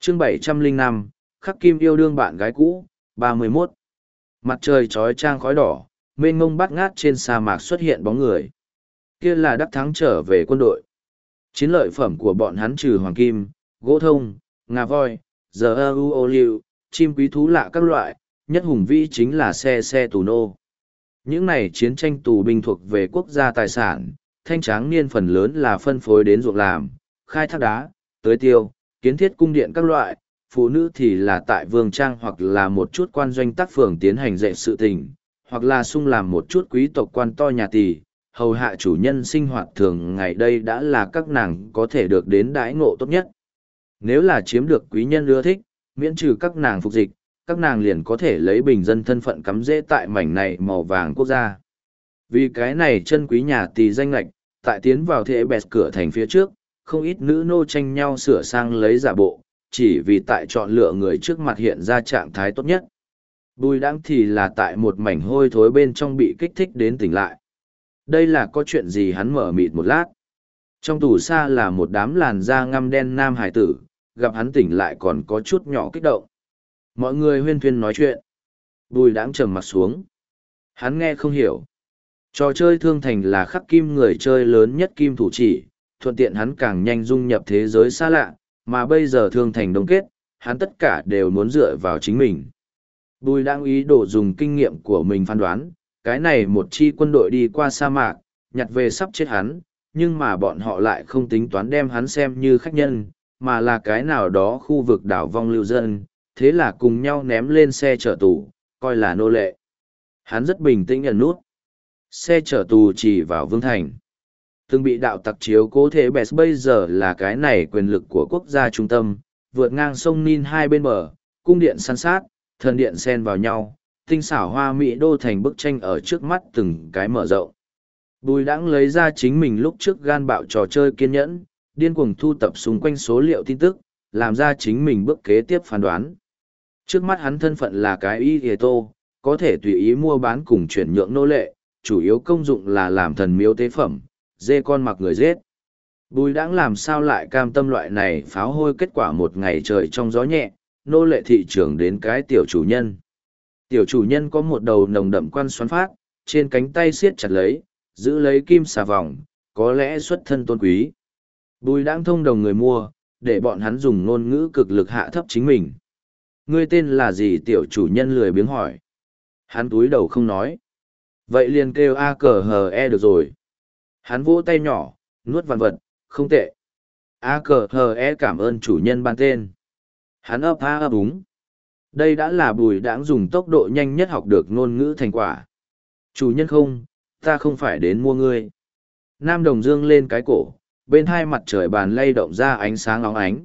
chương 705, khắc kim yêu đương bạn gái cũ, 31. Mặt trời trói trang khói đỏ, mênh mông bát ngát trên sa mạc xuất hiện bóng người. Kia là Đắc Thắng trở về quân đội. Chiến lợi phẩm của bọn hắn trừ hoàng kim, gỗ thông, ngà voi, giờ ô liu, chim quý thú lạ các loại, nhất hùng vĩ chính là xe tù nô. Những này chiến tranh tù binh thuộc về quốc gia tài sản, thanh tráng niên phần lớn là phân phối đến ruộng làm, khai thác đá, tưới tiêu, kiến thiết cung điện các loại, phụ nữ thì là tại vương trang hoặc là một chút quan doanh tác phường tiến hành dạy sự tình, hoặc là sung làm một chút quý tộc quan to nhà tỳ, hầu hạ chủ nhân sinh hoạt thường ngày đây đã là các nàng có thể được đến đãi ngộ tốt nhất. Nếu là chiếm được quý nhân ưa thích, miễn trừ các nàng phục dịch, các nàng liền có thể lấy bình dân thân phận cắm rễ tại mảnh này màu vàng quốc gia. Vì cái này chân quý nhà tỳ danh lệch, tại tiến vào thế bẹt cửa thành phía trước, không ít nữ nô tranh nhau sửa sang lấy giả bộ, chỉ vì tại chọn lựa người trước mặt hiện ra trạng thái tốt nhất. Bùi đãng thì là tại một mảnh hôi thối bên trong bị kích thích đến tỉnh lại. Đây là có chuyện gì hắn mở mịt một lát. Trong tù xa là một đám làn da ngăm đen nam hải tử, gặp hắn tỉnh lại còn có chút nhỏ kích động. Mọi người huyên thuyên nói chuyện. Bùi đãng trầm mặt xuống. Hắn nghe không hiểu. Trò chơi thương thành là khắc kim người chơi lớn nhất kim thủ chỉ, thuận tiện hắn càng nhanh dung nhập thế giới xa lạ, mà bây giờ thương thành đông kết, hắn tất cả đều muốn dựa vào chính mình. Bùi đãng ý đồ dùng kinh nghiệm của mình phán đoán, cái này một chi quân đội đi qua sa mạc, nhặt về sắp chết hắn, nhưng mà bọn họ lại không tính toán đem hắn xem như khách nhân, mà là cái nào đó khu vực đảo vong lưu dân, thế là cùng nhau ném lên xe chở tù, coi là nô lệ. Hắn rất bình tĩnh ẩn nút. Xe chở tù chỉ vào Vương Thành. Từng bị đạo tặc chiếu cố thế bèt bây giờ là cái này quyền lực của quốc gia trung tâm, vượt ngang sông Nin hai bên bờ, cung điện săn sát, thần điện xen vào nhau, tinh xảo hoa mỹ đô thành bức tranh ở trước mắt từng cái mở rộng. Bùi đãng lấy ra chính mình lúc trước gan bạo trò chơi kiên nhẫn, điên cuồng thu tập xung quanh số liệu tin tức, làm ra chính mình bước kế tiếp phán đoán. Trước mắt hắn thân phận là cái y ghề tô, có thể tùy ý mua bán cùng chuyển nhượng nô lệ, chủ yếu công dụng là làm thần miếu tế phẩm, dê con mặc người giết. Bùi đãng làm sao lại cam tâm loại này pháo hôi kết quả một ngày trời trong gió nhẹ, nô lệ thị trường đến cái tiểu chủ nhân. Tiểu chủ nhân có một đầu nồng đậm quan xoắn phát, trên cánh tay siết chặt lấy, giữ lấy kim xà vòng, có lẽ xuất thân tôn quý. Bùi đãng thông đồng người mua, để bọn hắn dùng ngôn ngữ cực lực hạ thấp chính mình. Ngươi tên là gì tiểu chủ nhân lười biếng hỏi. Hắn túi đầu không nói. Vậy liền kêu A cờ hờ e được rồi. Hắn vỗ tay nhỏ, nuốt vằn vật, không tệ. A cờ hờ e cảm ơn chủ nhân ban tên. Hắn ấp a ấp úng. Đây đã là bùi đãng dùng tốc độ nhanh nhất học được ngôn ngữ thành quả. Chủ nhân không, ta không phải đến mua ngươi. Nam đồng dương lên cái cổ, bên hai mặt trời bàn lay động ra ánh sáng óng ánh.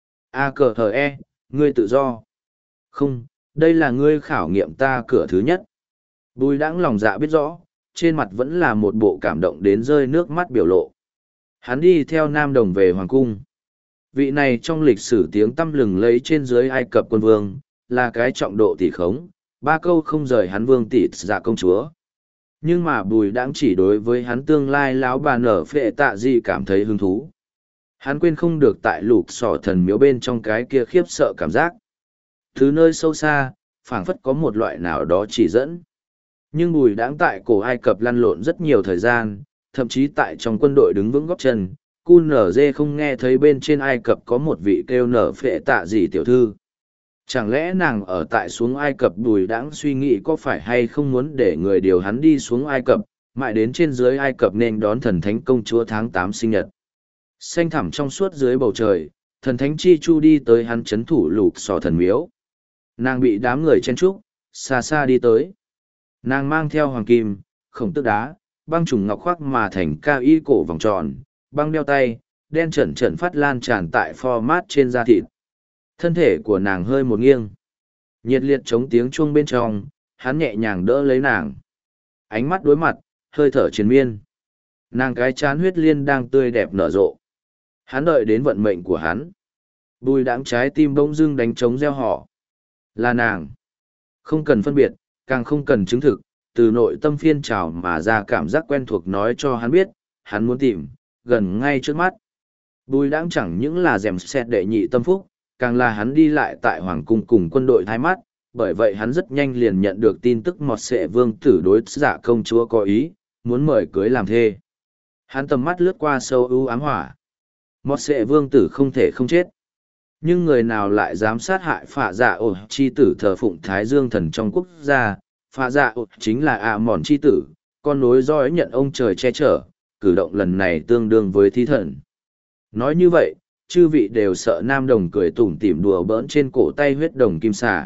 A cờ hờ e, ngươi tự do. Không, đây là ngươi khảo nghiệm ta cửa thứ nhất. Bùi đãng lòng dạ biết rõ, trên mặt vẫn là một bộ cảm động đến rơi nước mắt biểu lộ. Hắn đi theo Nam Đồng về Hoàng Cung. Vị này trong lịch sử tiếng tăm lừng lấy trên dưới Ai Cập quân vương, là cái trọng độ tỷ khống, ba câu không rời hắn vương tỷ dạ công chúa. Nhưng mà bùi đãng chỉ đối với hắn tương lai láo bà nở phệ tạ gì cảm thấy hứng thú. Hắn quên không được tại lục sỏ thần miếu bên trong cái kia khiếp sợ cảm giác. Thứ nơi sâu xa, phảng phất có một loại nào đó chỉ dẫn. Nhưng bùi đãng tại cổ Ai Cập lăn lộn rất nhiều thời gian, thậm chí tại trong quân đội đứng vững góp chân, QNZ không nghe thấy bên trên Ai Cập có một vị kêu nở phệ tạ gì tiểu thư. Chẳng lẽ nàng ở tại xuống Ai Cập bùi đãng suy nghĩ có phải hay không muốn để người điều hắn đi xuống Ai Cập, mãi đến trên dưới Ai Cập nên đón thần thánh công chúa tháng 8 sinh nhật. Xanh thẳm trong suốt dưới bầu trời, thần thánh chi chu đi tới hắn chấn thủ lục sò thần miếu. Nàng bị đám người chen trúc, xa xa đi tới. Nàng mang theo hoàng kim, khổng tước đá, băng trùng ngọc khoác mà thành cao y cổ vòng tròn, băng đeo tay, đen trần trần phát lan tràn tại format trên da thịt. Thân thể của nàng hơi một nghiêng. Nhiệt liệt chống tiếng chuông bên trong, hắn nhẹ nhàng đỡ lấy nàng. Ánh mắt đối mặt, hơi thở triền miên. Nàng cái chán huyết liên đang tươi đẹp nở rộ. Hắn đợi đến vận mệnh của hắn. Bùi đãng trái tim bỗng dưng đánh trống reo hò. Là nàng. Không cần phân biệt, càng không cần chứng thực, từ nội tâm phiên trào mà ra cảm giác quen thuộc nói cho hắn biết, hắn muốn tìm, gần ngay trước mắt. Bùi đãng chẳng những là dèm xét đệ nhị tâm phúc, Càng là hắn đi lại tại Hoàng cung cùng quân đội thái mắt, bởi vậy hắn rất nhanh liền nhận được tin tức Mọt Sệ Vương tử đối Dạ công chúa có ý, muốn mời cưới làm thê. Hắn tầm mắt lướt qua sâu ưu ám hỏa. Mọt Sệ Vương tử không thể không chết. Nhưng người nào lại dám sát hại Phạ Dạ ổ chi tử thờ phụng Thái Dương thần trong quốc gia? Phạ Dạ ổ chính là ạ mòn chi tử, con nối dõi nhận ông trời che chở, cử động lần này tương đương với thí thần. Nói như vậy, chư vị đều sợ nam đồng cười tủm tỉm đùa bỡn trên cổ tay huyết đồng kim xà.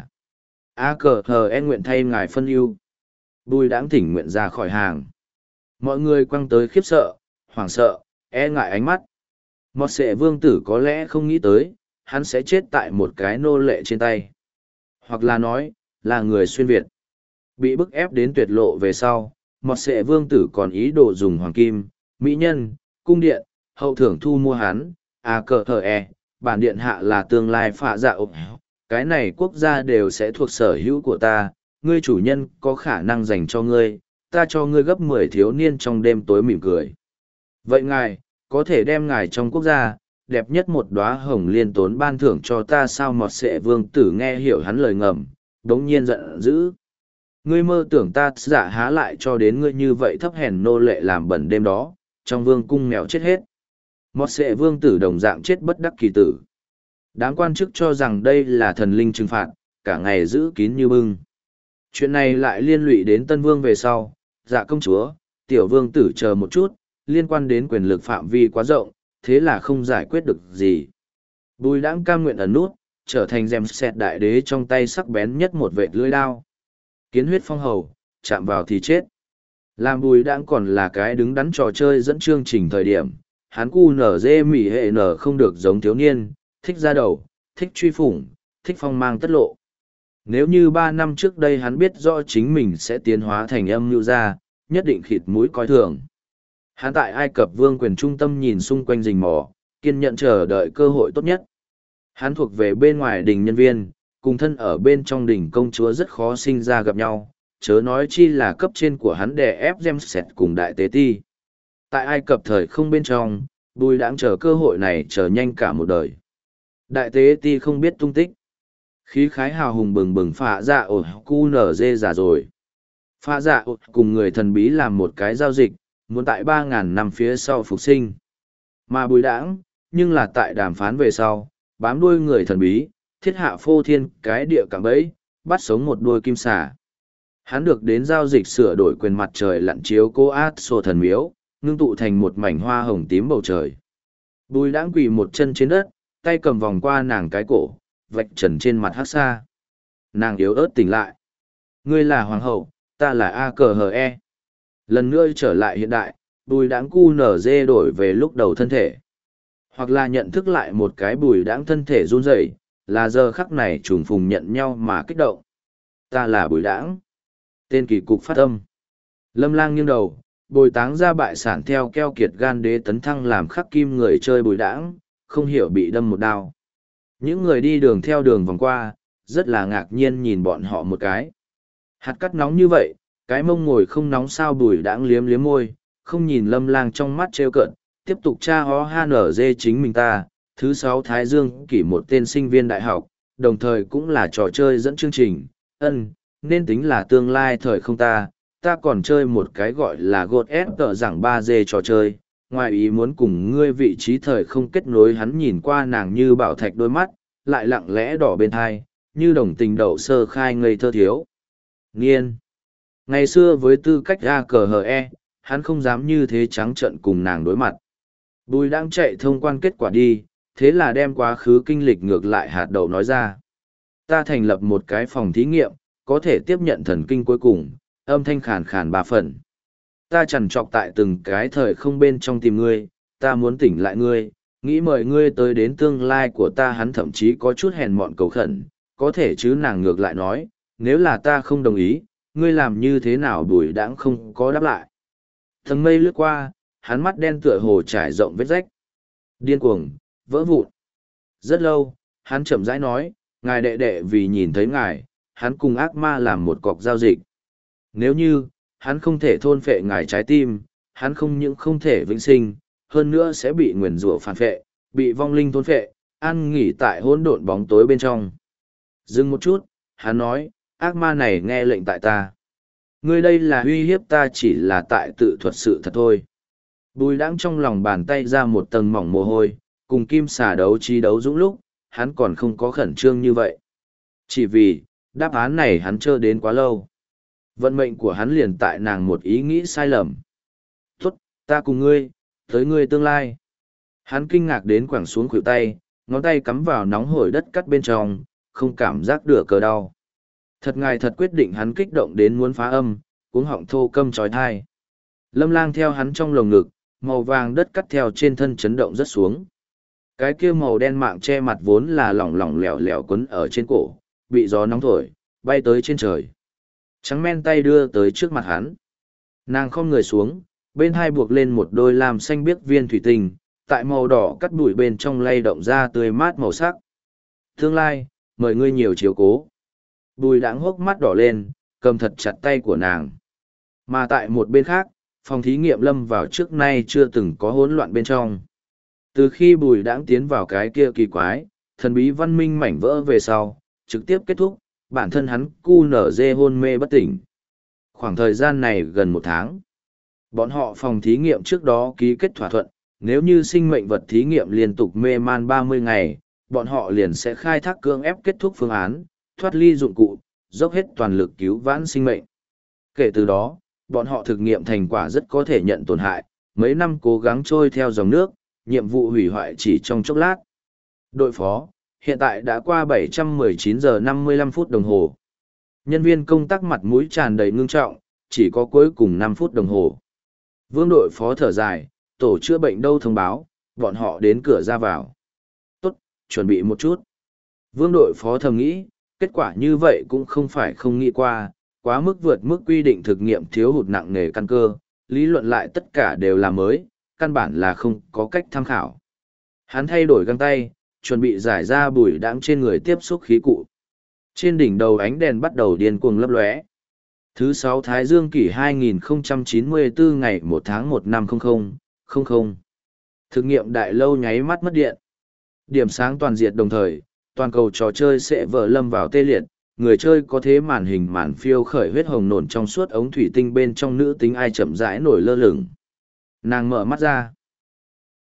A cờ hờ en nguyện thay ngài phân ưu. Bùi đãng thỉnh nguyện ra khỏi hàng. Mọi người quăng tới khiếp sợ, hoảng sợ, e ngại ánh mắt. Mọt Sệ Vương tử có lẽ không nghĩ tới, hắn sẽ chết tại một cái nô lệ trên tay. Hoặc là nói, là người xuyên Việt. Bị bức ép đến tuyệt lộ về sau, Mọt Sệ Vương tử còn ý đồ dùng hoàng kim, mỹ nhân, cung điện, hậu thưởng thu mua hắn. A cờ hờ e, bản điện hạ là tương lai Phạ Dạ ổ. Cái này quốc gia đều sẽ thuộc sở hữu của ta, ngươi chủ nhân có khả năng dành cho ngươi, ta cho ngươi gấp 10 thiếu niên trong đêm tối mỉm cười. Vậy ngài, có thể đem ngài trong quốc gia, đẹp nhất một đóa hồng liên tốn ban thưởng cho ta sao? Mọt Sệ Vương tử nghe hiểu hắn lời ngầm, đống nhiên giận dữ. Ngươi mơ tưởng ta giả há lại cho đến ngươi như vậy thấp hèn nô lệ làm bẩn đêm đó, trong vương cung mèo chết hết. Mọt Sệ Vương tử đồng dạng chết bất đắc kỳ tử. Đám quan chức cho rằng đây là thần linh trừng phạt, cả ngày giữ kín như bưng. Chuyện này lại liên lụy đến Tân Vương về sau, Dạ công chúa, tiểu vương tử chờ một chút, liên quan đến quyền lực phạm vi quá rộng, thế là không giải quyết được gì. Bùi đãng cam nguyện ẩn nút, trở thành rèm xẹt đại đế trong tay sắc bén nhất một vệt lưỡi đao. Kiến huyết phong hầu, chạm vào thì chết. Làm bùi đãng còn là cái đứng đắn trò chơi dẫn chương trình thời điểm, hắn cu nở dê mỉ hệ nở không được giống thiếu niên, thích ra đầu, thích truy phủng, thích phong mang tất lộ. Nếu như 3 năm trước đây hắn biết rõ chính mình sẽ tiến hóa thành âm mưu gia, nhất định khịt mũi coi thường. Hắn tại Ai Cập vương quyền trung tâm nhìn xung quanh rình mò, kiên nhẫn chờ đợi cơ hội tốt nhất. Hắn thuộc về bên ngoài đình nhân viên, cùng thân ở bên trong đình công chúa rất khó sinh ra gặp nhau, chớ nói chi là cấp trên của hắn đè ép Ramses cùng đại tế ti. Tại Ai Cập thời không bên trong, Bùi đãng chờ cơ hội này chờ nhanh cả một đời. Đại tế ti không biết tung tích. Khí khái hào hùng bừng bừng Phạ Dạ ổ cu nở dê già rồi. Phạ Dạ ổ cùng người thần bí làm một cái giao dịch, muốn tại 3.000 năm phía sau phục sinh. Mà bùi đãng, nhưng là tại đàm phán về sau, bám đuôi người thần bí, thiết hạ phô thiên cái địa cạm bẫy, bắt sống một đuôi kim xà. Hắn được đến giao dịch sửa đổi quyền mặt trời lặn chiếu cô át sổ thần miếu, ngưng tụ thành một mảnh hoa hồng tím bầu trời. Bùi đãng quỳ một chân trên đất, tay cầm vòng qua nàng cái cổ, vạch trần trên mặt hát xa. Nàng yếu ớt tỉnh lại. Ngươi là hoàng hậu, ta là A cờ hờ e. Lần nữa trở lại hiện đại, bùi đãng cu nở dê đổi về lúc đầu thân thể. Hoặc là nhận thức lại một cái bùi đãng thân thể run rẩy, là giờ khắc này trùng phùng nhận nhau mà kích động. Ta là bùi đãng. Tên kỳ cục phát âm. Lâm Lang nghiêng đầu, bồi táng ra bại sản theo keo kiệt gan đế tấn thăng làm khắc kim người chơi bùi đãng, không hiểu bị đâm một đao. Những người đi đường theo đường vòng qua, rất là ngạc nhiên nhìn bọn họ một cái. Hạt cắt nóng như vậy, cái mông ngồi không nóng sao? Bùi đãng liếm liếm môi, không nhìn Lâm Lang trong mắt trêu cợt, tiếp tục tra ho han ở dê chính mình ta. Thứ 6 Thái Dương kỷ một tên sinh viên đại học, đồng thời cũng là trò chơi dẫn chương trình, nên tính là tương lai thời không ta còn chơi một cái gọi là gột ép tợ rằng 3D trò chơi, ngoài ý muốn cùng ngươi vị trí thời không kết nối. Hắn nhìn qua nàng như bảo thạch đôi mắt, lại lặng lẽ đỏ bên thai, như đồng tình đậu sơ khai ngây thơ thiếu niên. Ngày xưa với tư cách A cờ hờ e, hắn không dám như thế trắng trợn cùng nàng đối mặt. Bùi đang chạy thông quan kết quả đi, thế là đem quá khứ kinh lịch ngược lại hạt đậu nói ra. Ta thành lập một cái phòng thí nghiệm, có thể tiếp nhận thần kinh cuối cùng, âm thanh khàn khàn 3 phần. Ta chằn trọc tại từng cái thời không bên trong tìm ngươi, ta muốn tỉnh lại ngươi, nghĩ mời ngươi tới đến tương lai của ta. Hắn thậm chí có chút hèn mọn cầu khẩn, có thể chứ nàng ngược lại nói, nếu là ta không đồng ý, ngươi làm như thế nào? Bùi đãng không có đáp lại. Tầng mây lướt qua, hắn mắt đen tựa hồ trải rộng vết rách. Điên cuồng, vỡ vụn. Rất lâu, hắn chậm rãi nói, ngài đệ đệ vì nhìn thấy ngài, hắn cùng ác ma làm một cọc giao dịch. Nếu như, hắn không thể thôn phệ ngài trái tim, hắn không những không thể vĩnh sinh, hơn nữa sẽ bị nguyền rủa phản phệ, bị vong linh thôn phệ, an nghỉ tại hỗn độn bóng tối bên trong. Dừng một chút, hắn nói, ác ma này nghe lệnh tại ta. Ngươi đây là uy hiếp ta, chỉ là tại tự thuật sự thật thôi. Bùi đãng trong lòng bàn tay ra một tầng mỏng mồ hôi, cùng kim xà đấu trí đấu dũng lúc, hắn còn không có khẩn trương như vậy. Chỉ vì, đáp án này hắn chờ đến quá lâu. Vận mệnh của hắn liền tại nàng một ý nghĩ sai lầm. Tốt, ta cùng ngươi, tới ngươi tương lai. Hắn kinh ngạc đến quẳng xuống khuỷu tay, ngón tay cắm vào nóng hổi đất cắt bên trong, không cảm giác được cờ đau. Thật ngài thật quyết định, hắn kích động đến muốn phá âm, cuống họng thô câm trói thai. Lâm Lang theo hắn trong lồng ngực, màu vàng đất cắt theo trên thân chấn động rất xuống. Cái kia màu đen mạng che mặt vốn là lỏng lỏng lẻo lẻo quấn ở trên cổ, bị gió nóng thổi, bay tới trên trời. Trắng men tay đưa tới trước mặt hắn. Nàng khom người xuống, bên hai buộc lên một đôi lam xanh biếc viên thủy tinh, tại màu đỏ cắt bụi bên trong lay động ra tươi mát màu sắc. Tương lai, mời ngươi nhiều chiếu cố. Bùi đãng hốc mắt đỏ lên, cầm thật chặt tay của nàng. Mà tại một bên khác, phòng thí nghiệm lâm vào trước nay chưa từng có hỗn loạn bên trong. Từ khi bùi đãng tiến vào cái kia kỳ quái, thần bí văn minh mảnh vỡ về sau, trực tiếp kết thúc, bản thân hắn cu nở dê hôn mê bất tỉnh. Khoảng thời gian này gần 1 tháng. Bọn họ phòng thí nghiệm trước đó ký kết thỏa thuận, nếu như sinh mệnh vật thí nghiệm liên tục mê man 30 ngày, bọn họ liền sẽ khai thác cưỡng ép kết thúc phương án, thoát ly dụng cụ, dốc hết toàn lực cứu vãn sinh mệnh. Kể từ đó, bọn họ thực nghiệm thành quả rất có thể nhận tổn hại, mấy năm cố gắng trôi theo dòng nước, nhiệm vụ hủy hoại chỉ trong chốc lát. Đội phó, hiện tại đã qua 719 giờ 55 phút đồng hồ. Nhân viên công tác mặt mũi tràn đầy ngưng trọng, chỉ có cuối cùng 5 phút đồng hồ. Vương đội phó thở dài, tổ chữa bệnh đâu thông báo, bọn họ đến cửa ra vào. Tốt, chuẩn bị một chút. Vương đội phó thầm nghĩ, kết quả như vậy cũng không phải không nghĩ qua, quá mức vượt mức quy định thực nghiệm thiếu hụt nặng nề căn cơ, lý luận lại tất cả đều là mới, căn bản là không có cách tham khảo. Hắn thay đổi găng tay, chuẩn bị giải ra bụi đãng trên người tiếp xúc khí cụ. Trên đỉnh đầu ánh đèn bắt đầu điên cuồng lấp lóe. Thứ 6 Thái Dương kỷ 2094 ngày 1 tháng 1 năm 0000. Thực nghiệm đại lâu nháy mắt mất điện. Điểm sáng toàn diệt đồng thời, toàn cầu trò chơi sẽ vỡ lâm vào tê liệt, người chơi có thế màn hình màn phiêu khởi huyết hồng nổn trong suốt ống thủy tinh bên trong nữ tính ai chậm rãi nổi lơ lửng. Nàng mở mắt ra.